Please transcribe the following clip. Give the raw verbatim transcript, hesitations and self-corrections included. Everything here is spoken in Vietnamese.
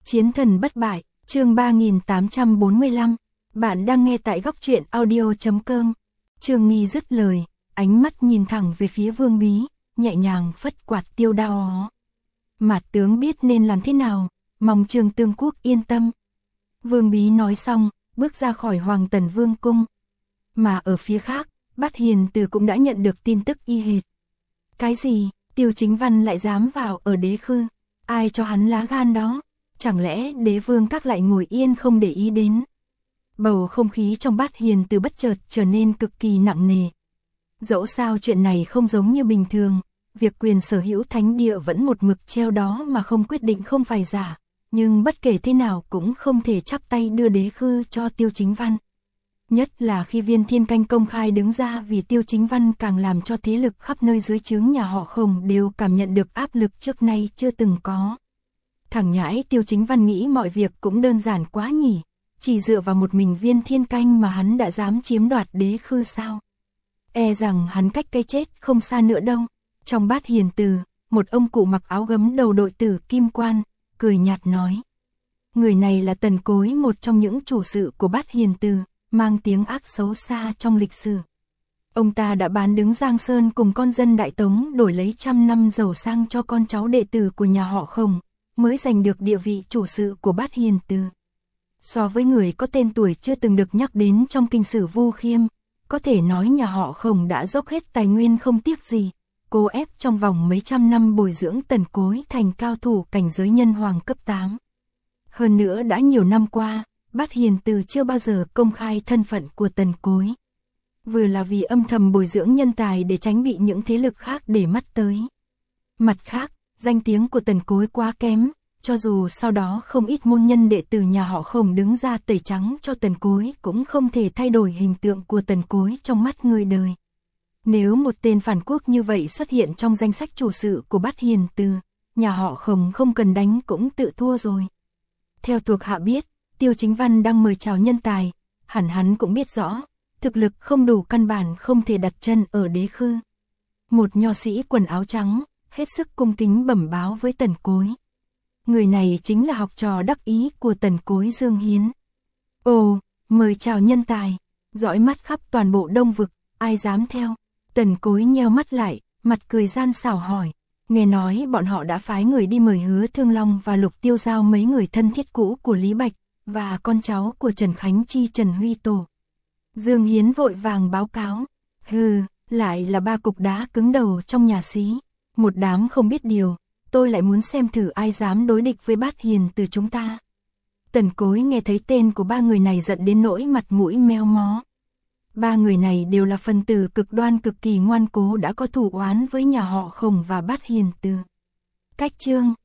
Chiến thần bất bại, chương ba nghìn tám trăm bốn mươi lăm. Bạn đang nghe tại góc truyện audio chấm com. Trương Nghi dứt lời, ánh mắt nhìn thẳng về phía Vương Bí, nhẹ nhàng phất quạt tiêu đao. Mạt tướng biết nên làm thế nào, mong Trương Tương Quốc yên tâm. Vương Bí nói xong, bước ra khỏi Hoàng Tần Vương cung. Mà ở phía khác, Bát Hiền Từ cũng đã nhận được tin tức y hệt. Cái gì, Tiêu Chính Văn lại dám vào ở Đế Khư? Ai cho hắn lá gan đó? Chẳng lẽ Đế Vương các lại ngồi yên không để ý đến? Bầu không khí trong Bát Hiền Từ bất chợt trở nên cực kỳ nặng nề. Dẫu sao chuyện này không giống như bình thường, việc quyền sở hữu thánh địa vẫn một mực treo đó mà không quyết định không phải giả, nhưng bất kể thế nào cũng không thể chắp tay đưa Đế Khư cho Tiêu Chính Văn. Nhất là khi Viên Thiên Canh công khai đứng ra vì Tiêu Chính Văn càng làm cho thế lực khắp nơi dưới trướng nhà họ Khổng đều cảm nhận được áp lực trước nay chưa từng có. Thằng nhãi Tiêu Chính Văn nghĩ mọi việc cũng đơn giản quá nhỉ, chỉ dựa vào một mình Viên Thiên Canh mà hắn đã dám chiếm đoạt Đế Khư sao? E rằng hắn cách cái chết không xa nữa đâu. Trong Bát Hiền Từ, một ông cụ mặc áo gấm đầu đội tử kim quan, cười nhạt nói. Người này là Tần Cối, một trong những chủ sự của Bát Hiền Từ, mang tiếng ác xấu xa trong lịch sử. Ông ta đã bán đứng Giang Sơn cùng con dân Đại Tống đổi lấy trăm năm giàu sang cho con cháu đệ tử của nhà họ Khổng, mới giành được địa vị chủ sự của Bát Hiền Từ. So với người có tên tuổi chưa từng được nhắc đến trong kinh sử Vu Khiêm, có thể nói nhà họ Khổng đã dốc hết tài nguyên không tiếc gì, cố ép trong vòng mấy trăm năm bồi dưỡng Tần Cối thành cao thủ cảnh giới nhân hoàng cấp tám. Hơn nữa đã nhiều năm qua, Bát Hiền Từ chưa bao giờ công khai thân phận của Tần Cối. Vừa là vì âm thầm bồi dưỡng nhân tài để tránh bị những thế lực khác để mắt tới. Mặt khác, danh tiếng của Tần Cối quá kém, cho dù sau đó không ít môn nhân đệ tử nhà họ Khổng đứng ra tẩy trắng cho Tần Cối cũng không thể thay đổi hình tượng của Tần Cối trong mắt người đời. Nếu một tên phản quốc như vậy xuất hiện trong danh sách chủ sự của Bát Hiền Từ, nhà họ Khổng không cần đánh cũng tự thua rồi. Theo thuộc hạ biết, Tiêu Chính Văn đang mời chào nhân tài, hẳn hắn cũng biết rõ, thực lực không đủ căn bản không thể đặt chân ở Đế Khư. Một nho sĩ quần áo trắng, hết sức cung kính bẩm báo với Tần Cối. Người này chính là học trò đắc ý của Tần Cối Dương Hiến. Ồ, mời chào nhân tài, dõi mắt khắp toàn bộ Đông Vực, ai dám theo? Tần Cối nheo mắt lại, mặt cười gian xảo hỏi. Nghe nói bọn họ đã phái người đi mời Hứa Thương Long và Lục Tiêu Giao, mấy người thân thiết cũ của Lý Bạch, và con cháu của Trần Khánh Chi Trần Huy Tổ. Dương Hiến vội vàng báo cáo. Hừ, lại là ba cục đá cứng đầu trong nhà xí. Một đám không biết điều, tôi lại muốn xem thử ai dám đối địch với Bát Hiền Từ chúng ta. Tần Cối nghe thấy tên của ba người này giận đến nỗi mặt mũi meo mó. Ba người này đều là phần tử cực đoan cực kỳ ngoan cố đã có thù oán với nhà họ Khổng và Bát Hiền Từ. Cách chương